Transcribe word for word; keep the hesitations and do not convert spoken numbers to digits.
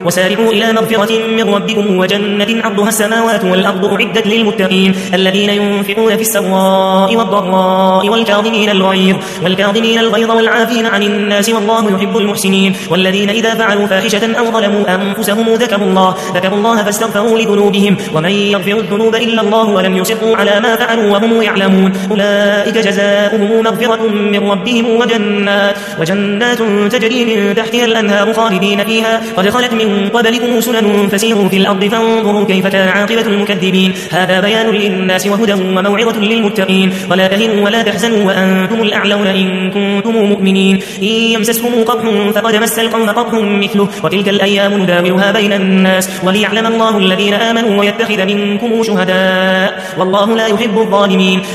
وسارعوا إلى مغفرة من ربكم وجنة عرضها السماوات والأرض أعدت للمتقين الذين ينفقون في السراء والضراء والكاظمين الغيظ والكاظمين الغيظ والعافين عن الناس والله يحب المحسنين والذين إذا فعلوا فاحشة أو ظلموا أنفسهم ذكروا الله ذكروا الله فاستغفروا لذنوبهم ومن يغفر الذنوب إلا الله ولم يصروا على ما فعلوا وهم يعلمون أولئك جزاؤهم مغفرة من ربهم وجنات وجنات تجري من تحتها الأنهار خالدين فيها قد خلت من قبلكم سنن فسيروا في الأرض فانظروا كيف كان عاقبة المكذبين هذا بيان للناس وهدى وموعظة للمتقين ولا تهنوا ولا تحزنوا وأنتم الأعلون إن كنتم مؤمنين إن يمسسكم قرح فقد مس القوم قرح مثله وتلك الأيام نداولها بين الناس وليعلم الله الذين آمنوا ويتخذ منكم شهداء والله لا يحب الظالمين